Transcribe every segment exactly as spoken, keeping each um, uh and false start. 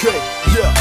Okay, yeah.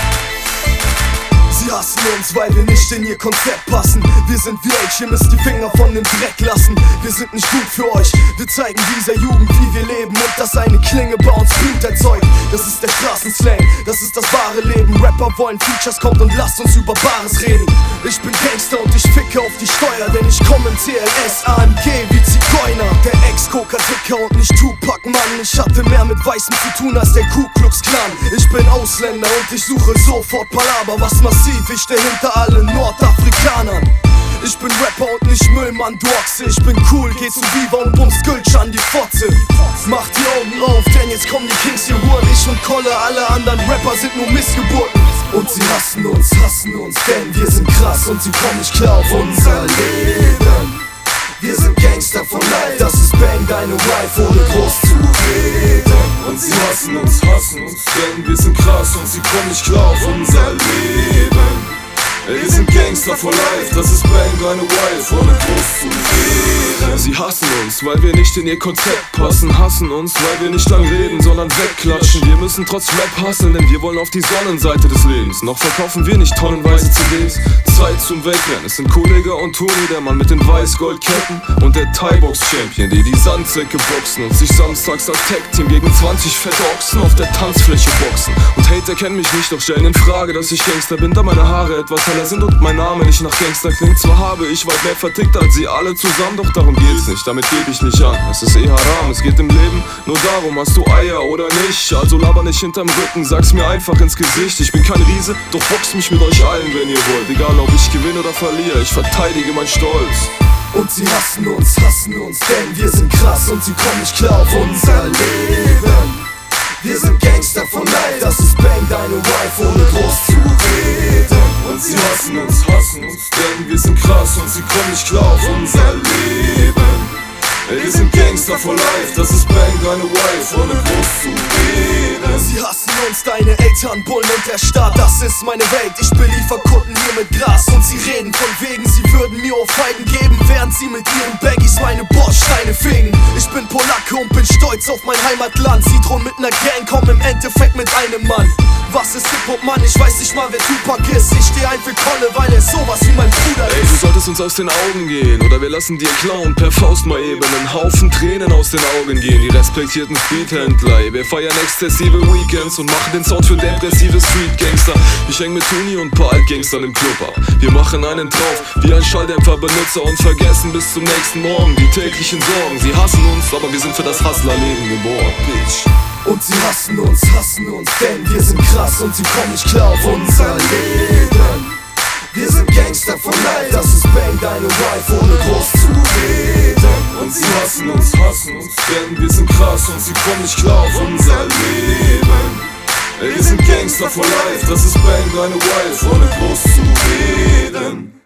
Sie hassen uns, weil wir nicht in ihr Konzept passen. Wir sind wie Age, ihr müsst die Finger von dem Dreck lassen. Wir sind nicht gut für euch, wir zeigen dieser Jugend, wie wir leben. Und dass eine Klinge bei uns Blut erzeugt. Das ist der Straßenslang, das ist das wahre Leben. Rapper wollen Features, kommt und lasst uns über Bares reden. Ich bin Gangster und ich ficke auf die Steuer, denn ich komme im T L S A M G wie Zigeuner. Der Ex-Coca-Ticker und nicht Tupac, Mann. Ich hatte mehr mit Weißen zu tun als der Ku Klux Klan. Ich bin Ausländer und ich suche sofort Palaber, was massiv, ich steh hinter allen Nordafrikanern. Ich bin Rapper und nicht Müllmann, du Ochse. Ich bin cool, geh zu Viva und bummst Gülsch an die Fotze. Mach die Augen auf, denn jetzt kommen die Kings hier Huren. Ich und Kolle, alle anderen Rapper sind nur Missgeburten. Und sie hassen uns, hassen uns, denn wir sind krass und sie kommen nicht klar auf unser Leben. Wir sind Gangster von Life, das ist Bang, deine Wife, ohne groß zu reden. Und sie hassen uns, hassen uns, denn wir sind krass und sie kommen nicht klar auf unser Leben. Ey, wir sind Gangster for life, das ist Bang, deine Wife, ohne groß zu reden. Sie hassen uns, weil wir nicht in ihr Konzept passen. Hassen uns, weil wir nicht lang reden, sondern wegklatschen. Wir müssen trotz Rap hustlen, denn wir wollen auf die Sonnenseite des Lebens. Noch verkaufen wir nicht tonnenweise C Ds. Zeit zum Wegrennen, es sind Kollega und Toni, der Mann mit den Weiß-Gold-Ketten und der Thai-Box-Champion, die die Sandsäcke boxen und sich samstags als Tag-Team gegen zwanzig fette Ochsen auf der Tanzfläche boxen. Und Hater kennen mich nicht, doch stellen in Frage, dass ich Gangster bin, da meine Haare etwas heller sind und mein Name nicht nach Gangster klingt. Zwar habe ich weit mehr vertickt als sie alle zusammen, doch darum geht's nicht, damit geb ich nicht an. Es ist eh haram, es geht im Leben nur darum, hast du Eier oder nicht. Also laber nicht hinterm Rücken, sag's mir einfach ins Gesicht. Ich bin kein Riese, doch boxt mich mit euch allen, wenn ihr wollt. Egal ob ich gewinne oder verliere, ich verteidige mein Stolz. Und sie hassen uns, hassen uns, denn wir sind krass und sie kommen nicht klar auf unser Leben. Wir sind Gangster von Life, das ist Bang, deine Wife, ohne groß zu reden. Und sie hassen uns, hassen uns, denn wir sind krass und sie kommen nicht klar auf unser Leben. Ey, wir sind Gangster for life, das ist Bang, deine Wife, ohne groß zu reden. Sie hassen uns, deine Eltern, Bullen und der Staat, das ist meine Welt. Ich beliefer Kunden hier mit Gras und sie reden von wegen, sie würden mir Ohrfeigen geben, während sie mit ihren Baggies meine Bordsteine fegen. Ich bin Polacke und bin stolz auf mein Heimatland. Sie drohen mit ner Gang, kommen im Endeffekt mit einem Mann. Was ist Hip-Hop, Mann? Ich weiß nicht mal, wer Tupac ist. Ich steh ein für Kolle, weil er sowas wie mein Bruder ist. Ey, du solltest uns aus den Augen gehen, oder wir lassen dir klauen per Faust mal eben einen Haufen Tränen aus den Augen gehen. Die respektierten Streethändler, ey, wir feiern exzessive Weekends und machen den Sound für depressive Street-Gangster. Ich häng mit Toni und paar Altgangstern im Club ab. Wir machen einen drauf, wie ein Schalldämpferbenutzer und vergessen bis zum nächsten Morgen die täglichen Sorgen. Sie hassen uns, aber wir sind für das Hustlerleben geboren, Bitch. Und sie hassen uns, hassen uns, denn wir sind krass und sie kommen nicht klar auf unser Leben. Wir sind Gangster von Life, das ist Bang, deine Wife, ohne groß zu reden. Und sie hassen uns, hassen uns, denn wir sind krass und sie kommen nicht klar auf unser Leben. Ey, wir sind Gangster for life, das ist Bang, deine Wife, ohne groß zu reden.